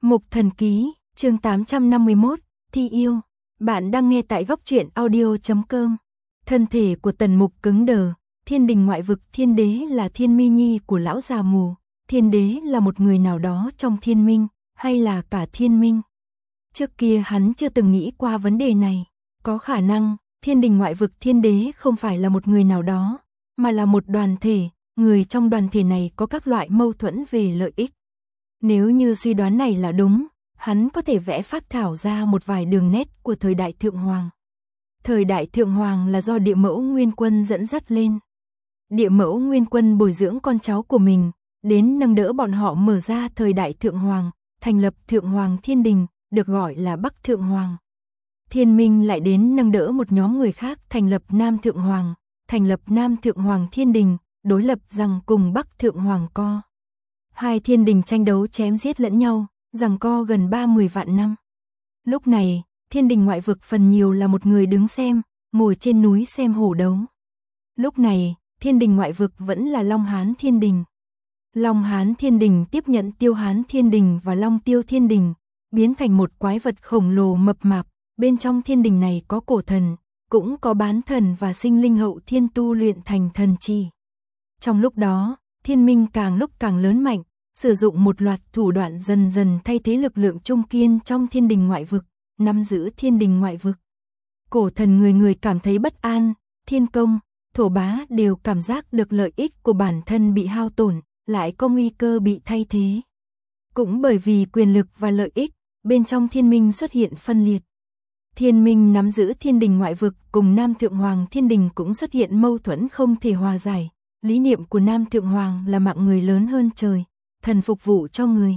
Mục Thần Ký, chương 851, Thi Yêu. Bạn đang nghe tại góc truyện audio.com. Thân thể của Tần Mục cứng đờ, thiên đình ngoại vực thiên đế là thiên mi nhi của lão già mù, thiên đế là một người nào đó trong thiên minh, hay là cả thiên minh. Trước kia hắn chưa từng nghĩ qua vấn đề này, có khả năng, thiên đình ngoại vực thiên đế không phải là một người nào đó, mà là một đoàn thể, người trong đoàn thể này có các loại mâu thuẫn về lợi ích. Nếu như suy đoán này là đúng, hắn có thể vẽ phác thảo ra một vài đường nét của thời đại Thượng Hoàng. Thời đại Thượng Hoàng là do Địa Mẫu Nguyên Quân dẫn dắt lên. Địa Mẫu Nguyên Quân bồi dưỡng con cháu của mình, đến nâng đỡ bọn họ mở ra thời đại Thượng Hoàng, thành lập Thượng Hoàng Thiên Đình, được gọi là Bắc Thượng Hoàng. Thiên Minh lại đến nâng đỡ một nhóm người khác thành lập Nam Thượng Hoàng, thành lập Nam Thượng Hoàng Thiên Đình, đối lập rằng cùng Bắc Thượng Hoàng co. Hai thiên đình tranh đấu chém giết lẫn nhau, giằng co gần 30 vạn năm. Lúc này, thiên đình ngoại vực phần nhiều là một người đứng xem, ngồi trên núi xem hổ đấu. Lúc này, thiên đình ngoại vực vẫn là Long Hán Thiên Đình. Long Hán Thiên Đình tiếp nhận Tiêu Hán Thiên Đình và Long Tiêu Thiên Đình, biến thành một quái vật khổng lồ mập mạp. Bên trong thiên đình này có cổ thần, cũng có bán thần và sinh linh hậu thiên tu luyện thành thần chi. Trong lúc đó, thiên minh càng lúc càng lớn mạnh, sử dụng một loạt thủ đoạn dần dần thay thế lực lượng trung kiên trong thiên đình ngoại vực, nắm giữ thiên đình ngoại vực. Cổ thần người người cảm thấy bất an, thiên công, thổ bá đều cảm giác được lợi ích của bản thân bị hao tổn, lại có nguy cơ bị thay thế. Cũng bởi vì quyền lực và lợi ích, bên trong thiên minh xuất hiện phân liệt. Thiên minh nắm giữ thiên đình ngoại vực cùng Nam Thượng Hoàng Thiên Đình cũng xuất hiện mâu thuẫn không thể hòa giải. Lý niệm của Nam Thượng Hoàng là mạng người lớn hơn trời, thần phục vụ cho người.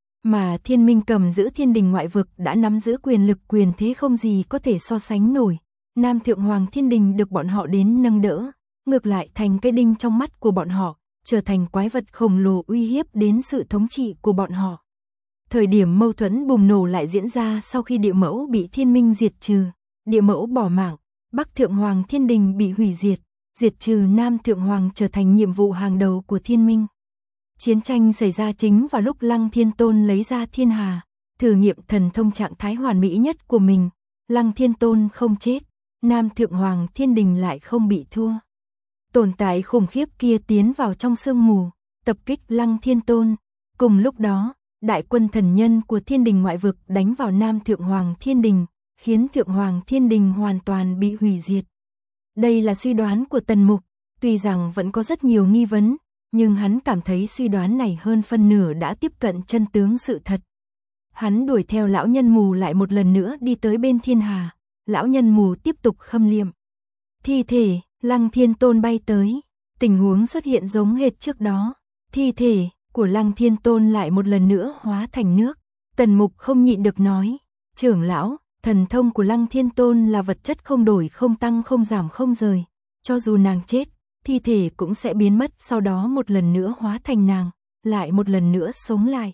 Mà thiên minh cầm giữ thiên đình ngoại vực đã nắm giữ quyền lực quyền thế không gì có thể so sánh nổi. Nam Thượng Hoàng Thiên Đình được bọn họ đến nâng đỡ, ngược lại thành cái đinh trong mắt của bọn họ, trở thành quái vật khổng lồ uy hiếp đến sự thống trị của bọn họ. Thời điểm mâu thuẫn bùng nổ lại diễn ra sau khi Địa Mẫu bị thiên minh diệt trừ, Địa Mẫu bỏ mạng, Bắc Thượng Hoàng Thiên Đình bị hủy diệt. Diệt trừ Nam Thượng Hoàng trở thành nhiệm vụ hàng đầu của thiên minh. Chiến tranh xảy ra chính vào lúc Lăng Thiên Tôn lấy ra thiên hà, thử nghiệm thần thông trạng thái hoàn mỹ nhất của mình. Lăng Thiên Tôn không chết, Nam Thượng Hoàng Thiên Đình lại không bị thua. Tồn tại khủng khiếp kia tiến vào trong sương mù, tập kích Lăng Thiên Tôn. Cùng lúc đó, đại quân thần nhân của thiên đình ngoại vực đánh vào Nam Thượng Hoàng Thiên Đình, khiến Thượng Hoàng Thiên Đình hoàn toàn bị hủy diệt. Đây là suy đoán của Tần Mục, tuy rằng vẫn có rất nhiều nghi vấn, nhưng hắn cảm thấy suy đoán này hơn phân nửa đã tiếp cận chân tướng sự thật. Hắn đuổi theo lão nhân mù lại một lần nữa đi tới bên thiên hà, lão nhân mù tiếp tục khâm liệm. Thi thể, Lăng Thiên Tôn bay tới, tình huống xuất hiện giống hệt trước đó, thi thể của Lăng Thiên Tôn lại một lần nữa hóa thành nước. Tần Mục không nhịn được nói, trưởng lão, thần thông của Lăng Thiên Tôn là vật chất không đổi không tăng không giảm không rời, cho dù nàng chết, thi thể cũng sẽ biến mất sau đó một lần nữa hóa thành nàng, lại một lần nữa sống lại.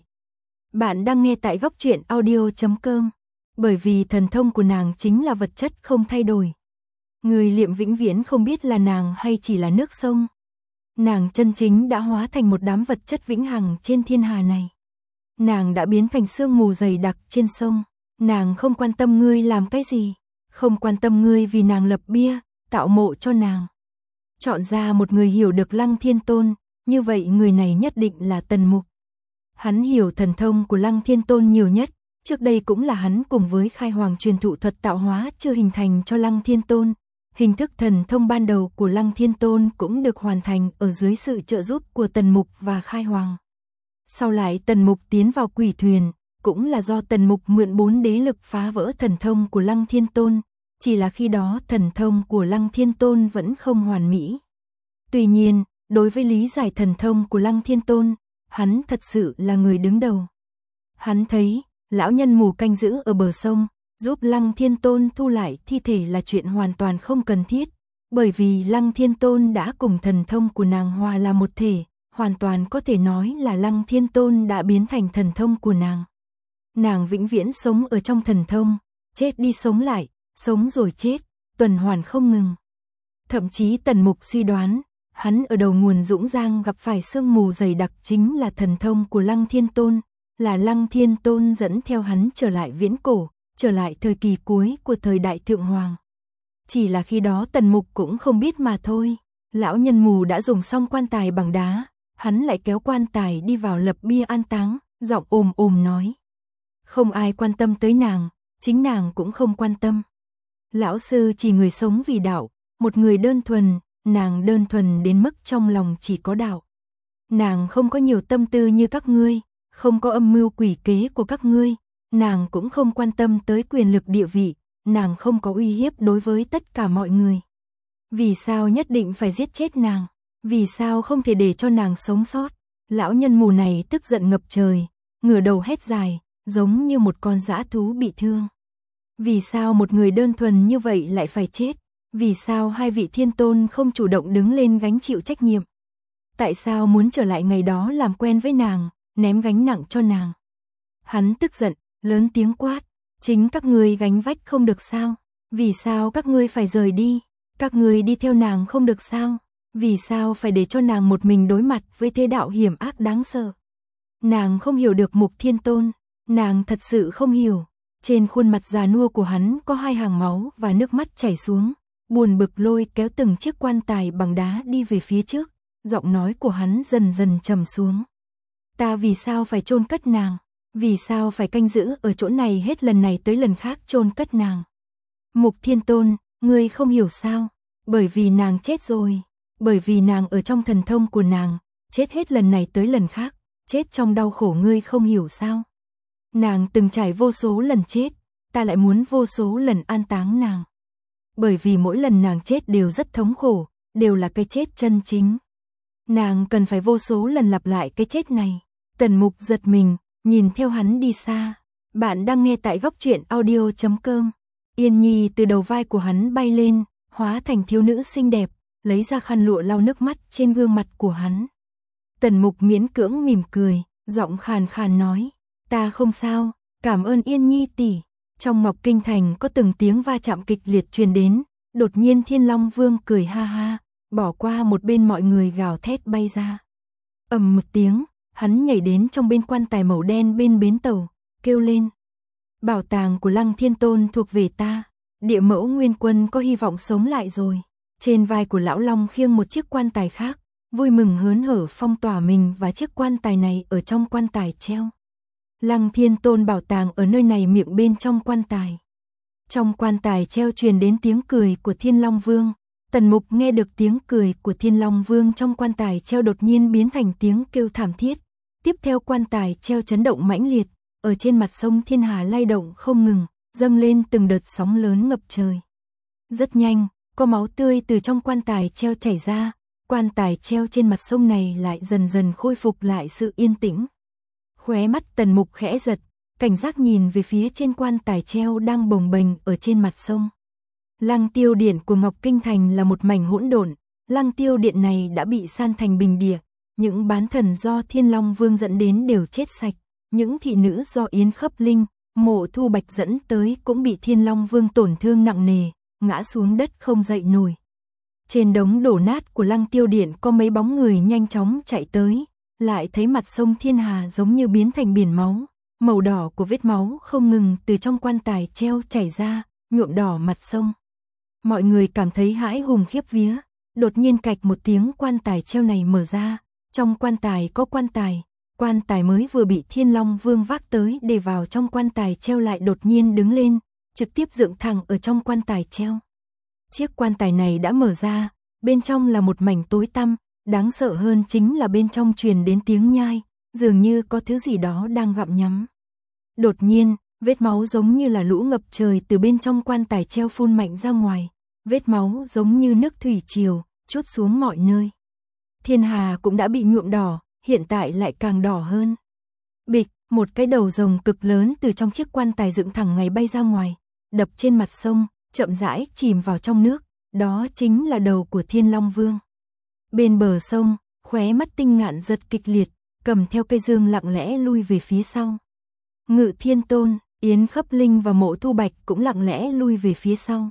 Bạn đang nghe tại góc truyện audio.com, bởi vì thần thông của nàng chính là vật chất không thay đổi. Người liệm vĩnh viễn không biết là nàng hay chỉ là nước sông. Nàng chân chính đã hóa thành một đám vật chất vĩnh hằng trên thiên hà này. Nàng đã biến thành sương mù dày đặc trên sông. Nàng không quan tâm ngươi làm cái gì, không quan tâm ngươi vì nàng lập bia, tạo mộ cho nàng. Chọn ra một người hiểu được Lăng Thiên Tôn, như vậy người này nhất định là Tần Mục. Hắn hiểu thần thông của Lăng Thiên Tôn nhiều nhất, trước đây cũng là hắn cùng với Khai Hoàng truyền thụ thuật tạo hóa chưa hình thành cho Lăng Thiên Tôn. Hình thức thần thông ban đầu của Lăng Thiên Tôn cũng được hoàn thành ở dưới sự trợ giúp của Tần Mục và Khai Hoàng. Sau lại Tần Mục tiến vào quỷ thuyền, cũng là do Tần Mục mượn 4 đế lực phá vỡ thần thông của Lăng Thiên Tôn, chỉ là khi đó thần thông của Lăng Thiên Tôn vẫn không hoàn mỹ. Tuy nhiên, đối với lý giải thần thông của Lăng Thiên Tôn, hắn thật sự là người đứng đầu. Hắn thấy, lão nhân mù canh giữ ở bờ sông, giúp Lăng Thiên Tôn thu lại thi thể là chuyện hoàn toàn không cần thiết, bởi vì Lăng Thiên Tôn đã cùng thần thông của nàng hòa là một thể, hoàn toàn có thể nói là Lăng Thiên Tôn đã biến thành thần thông của nàng. Nàng vĩnh viễn sống ở trong thần thông, chết đi sống lại, sống rồi chết, tuần hoàn không ngừng. Thậm chí Tần Mục suy đoán, hắn ở đầu nguồn Dũng Giang gặp phải sương mù dày đặc chính là thần thông của Lăng Thiên Tôn, là Lăng Thiên Tôn dẫn theo hắn trở lại viễn cổ, trở lại thời kỳ cuối của thời đại Thượng Hoàng. Chỉ là khi đó Tần Mục cũng không biết mà thôi. Lão nhân mù đã dùng xong quan tài bằng đá, hắn lại kéo quan tài đi vào lập bia an táng, giọng ồm ồm nói. Không ai quan tâm tới nàng, chính nàng cũng không quan tâm. Lão sư chỉ người sống vì đạo, một người đơn thuần, nàng đơn thuần đến mức trong lòng chỉ có đạo. Nàng không có nhiều tâm tư như các ngươi, không có âm mưu quỷ kế của các ngươi, nàng cũng không quan tâm tới quyền lực địa vị, nàng không có uy hiếp đối với tất cả mọi người. Vì sao nhất định phải giết chết nàng? Vì sao không thể để cho nàng sống sót? Lão nhân mù này tức giận ngập trời, ngửa đầu hét dài, giống như một con dã thú bị thương. Vì sao một người đơn thuần như vậy lại phải chết? Vì sao hai vị thiên tôn không chủ động đứng lên gánh chịu trách nhiệm? Tại sao muốn trở lại ngày đó làm quen với nàng, ném gánh nặng cho nàng? Hắn tức giận, lớn tiếng quát, chính các ngươi gánh vách không được sao? Vì sao các ngươi phải rời đi? Các ngươi đi theo nàng không được sao? Vì sao phải để cho nàng một mình đối mặt với thế đạo hiểm ác đáng sợ? Nàng không hiểu được Mục Thiên Tôn, nàng thật sự không hiểu. Trên khuôn mặt già nua của hắn có hai hàng máu và nước mắt chảy xuống, buồn bực lôi kéo từng chiếc quan tài bằng đá đi về phía trước, giọng nói của hắn dần dần trầm xuống. Ta vì sao phải chôn cất nàng? Vì sao phải canh giữ ở chỗ này hết lần này tới lần khác chôn cất nàng? Mục Thiên Tôn, ngươi không hiểu sao? Bởi vì nàng chết rồi, bởi vì nàng ở trong thần thông của nàng, chết hết lần này tới lần khác, chết trong đau khổ ngươi không hiểu sao? Nàng từng trải vô số lần chết, ta lại muốn vô số lần an táng nàng. Bởi vì mỗi lần nàng chết đều rất thống khổ, đều là cái chết chân chính. Nàng cần phải vô số lần lặp lại cái chết này. Tần Mục giật mình, nhìn theo hắn đi xa. Bạn đang nghe tại Góc Truyện Audio.com. Yên Nhi từ đầu vai của hắn bay lên, hóa thành thiếu nữ xinh đẹp, lấy ra khăn lụa lau nước mắt trên gương mặt của hắn. Tần Mục miễn cưỡng mỉm cười, giọng khàn khàn nói, ta không sao, cảm ơn Yên Nhi tỷ. Trong Ngọc Kinh Thành có từng tiếng va chạm kịch liệt truyền đến, đột nhiên Thiên Long Vương cười ha ha, bỏ qua một bên mọi người gào thét bay ra. Ầm một tiếng, hắn nhảy đến trong bên quan tài màu đen bên bến tàu, kêu lên. Bảo tàng của Lăng Thiên Tôn thuộc về ta, Địa Mẫu Nguyên Quân có hy vọng sống lại rồi. Trên vai của Lão Long khiêng một chiếc quan tài khác, vui mừng hớn hở phong tỏa mình và chiếc quan tài này ở trong quan tài treo. Lăng Thiên Tôn bảo tàng ở nơi này miệng bên trong quan tài. Trong quan tài treo truyền đến tiếng cười của Thiên Long Vương. Tần Mục nghe được tiếng cười của Thiên Long Vương trong quan tài treo đột nhiên biến thành tiếng kêu thảm thiết. Tiếp theo quan tài treo chấn động mãnh liệt, ở trên mặt sông Thiên Hà lay động không ngừng, dâng lên từng đợt sóng lớn ngập trời. Rất nhanh, có máu tươi từ trong quan tài treo chảy ra, quan tài treo trên mặt sông này lại dần dần khôi phục lại sự yên tĩnh. Khóe mắt Tần Mục khẽ giật, cảnh giác nhìn về phía trên quan tài treo đang bồng bềnh ở trên mặt sông. Lăng Tiêu Điện của Ngọc Kinh Thành là một mảnh hỗn độn, Lăng Tiêu Điện này đã bị san thành bình địa, những bán thần do Thiên Long Vương dẫn đến đều chết sạch, những thị nữ do Yến Khấp Linh, Mộ Thu Bạch dẫn tới cũng bị Thiên Long Vương tổn thương nặng nề, ngã xuống đất không dậy nổi. Trên đống đổ nát của Lăng Tiêu Điện có mấy bóng người nhanh chóng chạy tới, lại thấy mặt sông Thiên Hà giống như biến thành biển máu, màu đỏ của vết máu không ngừng từ trong quan tài treo chảy ra, nhuộm đỏ mặt sông. Mọi người cảm thấy hãi hùng khiếp vía, đột nhiên cạch một tiếng quan tài treo này mở ra, trong quan tài có quan tài mới vừa bị Thiên Long Vương vác tới để vào trong quan tài treo lại đột nhiên đứng lên, trực tiếp dựng thẳng ở trong quan tài treo. Chiếc quan tài này đã mở ra, bên trong là một mảnh tối tăm, đáng sợ hơn chính là bên trong truyền đến tiếng nhai, dường như có thứ gì đó đang gặm nhấm. Đột nhiên, vết máu giống như là lũ ngập trời từ bên trong quan tài treo phun mạnh ra ngoài, vết máu giống như nước thủy triều, trút xuống mọi nơi. Thiên Hà cũng đã bị nhuộm đỏ, hiện tại lại càng đỏ hơn. Bịch, một cái đầu rồng cực lớn từ trong chiếc quan tài dựng thẳng ngay bay ra ngoài, đập trên mặt sông, chậm rãi chìm vào trong nước, đó chính là đầu của Thiên Long Vương. Bên bờ sông, khóe mắt Tinh Ngạn giật kịch liệt, cầm theo cây dương lặng lẽ lui về phía sau. Ngự Thiên Tôn, Yến Khấp Linh và Mộ Thu Bạch cũng lặng lẽ lui về phía sau.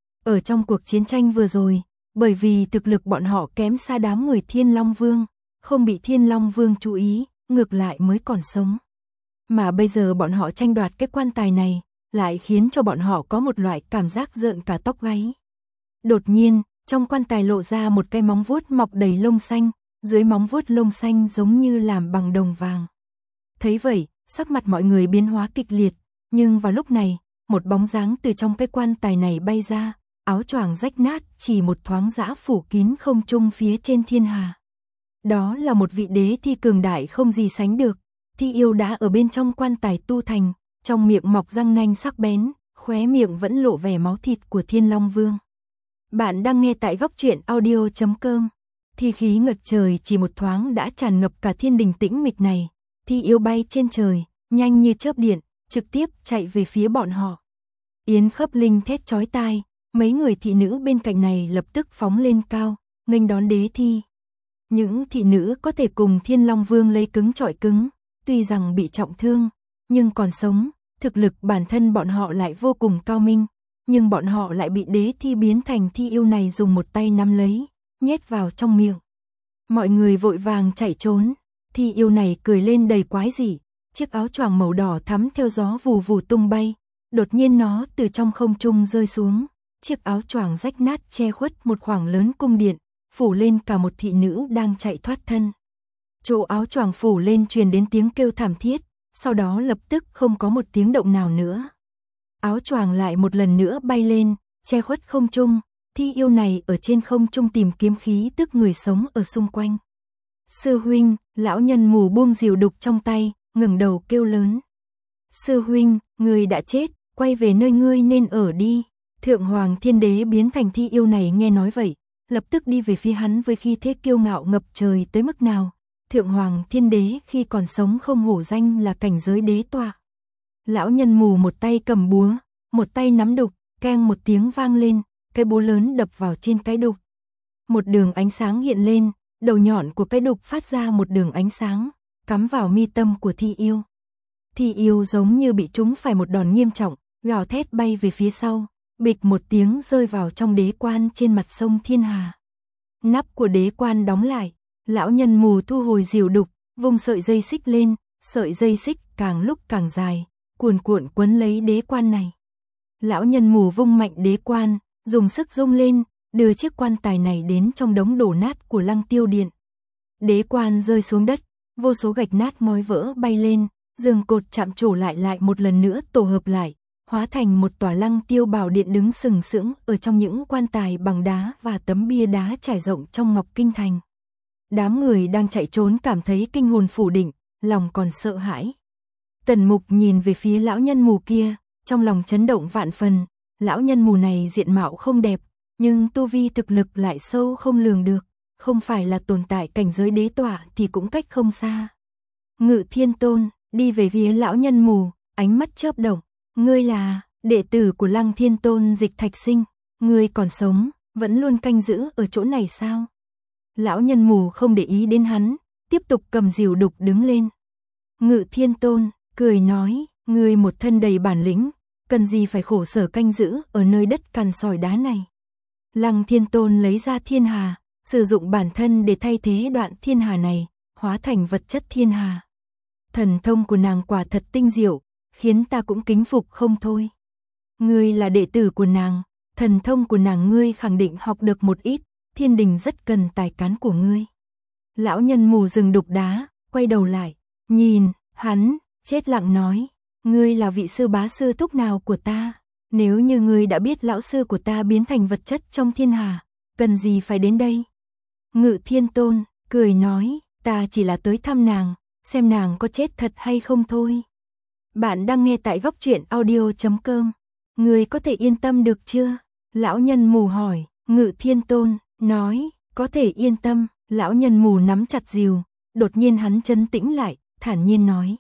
Ở trong cuộc chiến tranh vừa rồi, bởi vì thực lực bọn họ kém xa đám người Thiên Long Vương, không bị Thiên Long Vương chú ý, ngược lại mới còn sống. Mà bây giờ bọn họ tranh đoạt cái quan tài này, lại khiến cho bọn họ có một loại cảm giác rợn cả tóc gáy. Đột nhiên, trong quan tài lộ ra một cái móng vuốt mọc đầy lông xanh, dưới móng vuốt lông xanh giống như làm bằng đồng vàng. Thấy vậy, sắc mặt mọi người biến hóa kịch liệt, nhưng vào lúc này, một bóng dáng từ trong cái quan tài này bay ra, áo choàng rách nát chỉ một thoáng dã phủ kín không trung phía trên thiên hà. Đó là một vị đế thi cường đại không gì sánh được, thi yêu đã ở bên trong quan tài tu thành, trong miệng mọc răng nanh sắc bén, khóe miệng vẫn lộ vẻ máu thịt của Thiên Long Vương. Bạn đang nghe tại góc truyện audio.com. Thi khí ngập trời chỉ một thoáng đã tràn ngập cả thiên đình tĩnh mịch này, thi yêu bay trên trời, nhanh như chớp điện, trực tiếp chạy về phía bọn họ. Yến Khấp Linh thét chói tai, mấy người thị nữ bên cạnh này lập tức phóng lên cao, nghênh đón đế thi. Những thị nữ có thể cùng Thiên Long Vương lấy cứng chọi cứng, tuy rằng bị trọng thương, nhưng còn sống, thực lực bản thân bọn họ lại vô cùng cao minh, nhưng bọn họ lại bị đế thi biến thành thi yêu này dùng một tay nắm lấy, nhét vào trong miệng. Mọi người vội vàng chạy trốn, thi yêu này cười lên đầy quái dị, chiếc áo choàng màu đỏ thắm theo gió vù vù tung bay, đột nhiên nó từ trong không trung rơi xuống, chiếc áo choàng rách nát che khuất một khoảng lớn cung điện, phủ lên cả một thị nữ đang chạy thoát thân. Chỗ áo choàng phủ lên truyền đến tiếng kêu thảm thiết, sau đó lập tức không có một tiếng động nào nữa. Áo choàng lại một lần nữa bay lên, che khuất không trung, thi yêu này ở trên không trung tìm kiếm khí tức người sống ở xung quanh. Sư huynh, lão nhân mù buông diều đục trong tay, ngẩng đầu kêu lớn. Sư huynh, người đã chết, quay về nơi ngươi nên ở đi. Thượng Hoàng Thiên Đế biến thành thi yêu này nghe nói vậy, lập tức đi về phía hắn với khí thế kiêu ngạo ngập trời tới mức nào. Thượng Hoàng Thiên Đế khi còn sống không hổ danh là cảnh giới đế tọa. Lão nhân mù một tay cầm búa, một tay nắm đục, keng một tiếng vang lên, cái búa lớn đập vào trên cái đục. Một đường ánh sáng hiện lên, đầu nhọn của cái đục phát ra một đường ánh sáng, cắm vào mi tâm của thi yêu. Thi yêu giống như bị trúng phải một đòn nghiêm trọng, gào thét bay về phía sau, bịch một tiếng rơi vào trong đế quan trên mặt sông Thiên Hà. Nắp của đế quan đóng lại, lão nhân mù thu hồi diều đục, vung sợi dây xích lên, sợi dây xích càng lúc càng dài, cuồn cuộn quấn lấy đế quan này. Lão nhân mù vung mạnh đế quan, dùng sức rung lên, đưa chiếc quan tài này đến trong đống đổ nát của Lăng Tiêu Điện. Đế quan rơi xuống đất, vô số gạch nát ngói vỡ bay lên, giường cột chạm trổ lại một lần nữa tổ hợp lại, hóa thành một tòa Lăng Tiêu Bảo Điện đứng sừng sững ở trong những quan tài bằng đá và tấm bia đá trải rộng trong Ngọc Kinh Thành. Đám người đang chạy trốn cảm thấy kinh hồn phủ định, lòng còn sợ hãi. Tần Mục nhìn về phía lão nhân mù kia, trong lòng chấn động vạn phần. Lão nhân mù này diện mạo không đẹp, nhưng tu vi thực lực lại sâu không lường được, không phải là tồn tại cảnh giới đế tọa thì cũng cách không xa. Ngự Thiên Tôn đi về phía lão nhân mù, ánh mắt chớp động. Ngươi là đệ tử của Lăng Thiên Tôn Dịch Thạch Sinh, ngươi còn sống, vẫn luôn canh giữ ở chỗ này sao? Lão nhân mù không để ý đến hắn, tiếp tục cầm diều đục đứng lên. Ngự Thiên Tôn cười nói, ngươi một thân đầy bản lĩnh, cần gì phải khổ sở canh giữ ở nơi đất cằn sỏi đá này. Lăng Thiên Tôn lấy ra thiên hà, sử dụng bản thân để thay thế đoạn thiên hà này, hóa thành vật chất thiên hà. Thần thông của nàng quả thật tinh diệu, khiến ta cũng kính phục không thôi. Ngươi là đệ tử của nàng, thần thông của nàng ngươi khẳng định học được một ít, thiên đình rất cần tài cán của ngươi. Lão nhân mù dừng đục đá, quay đầu lại, nhìn, hắn, chết lặng nói, ngươi là vị sư bá sư thúc nào của ta? Nếu như ngươi đã biết lão sư của ta biến thành vật chất trong thiên hà, cần gì phải đến đây? Ngự Thiên Tôn cười nói, ta chỉ là tới thăm nàng, xem nàng có chết thật hay không thôi. Bạn đang nghe tại góc truyện audio.com. Ngươi có thể yên tâm được chưa? Lão nhân mù hỏi. Ngự Thiên Tôn nói, có thể yên tâm. Lão nhân mù nắm chặt diều, đột nhiên hắn trấn tĩnh lại, thản nhiên nói.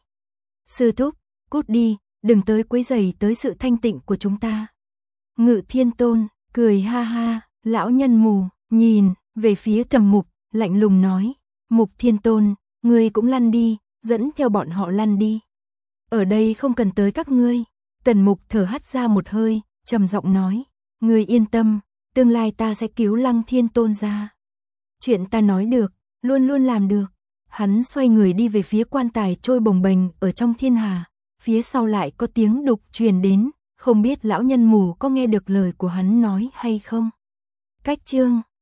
Sư thúc, cút đi, đừng tới quấy rầy tới sự thanh tịnh của chúng ta. Ngự Thiên Tôn cười ha ha. Lão nhân mù nhìn về phía Tầm Mục, lạnh lùng nói, Mục Thiên Tôn, ngươi cũng lăn đi, dẫn theo bọn họ lăn đi. Ở đây không cần tới các ngươi. Tần Mục thở hắt ra một hơi, trầm giọng nói, ngươi yên tâm, tương lai ta sẽ cứu Lăng Thiên Tôn ra. Chuyện ta nói được, luôn luôn làm được. Hắn xoay người đi về phía quan tài trôi bồng bềnh ở trong thiên hà, phía sau lại có tiếng đục truyền đến, không biết lão nhân mù có nghe được lời của hắn nói hay không. Cách chương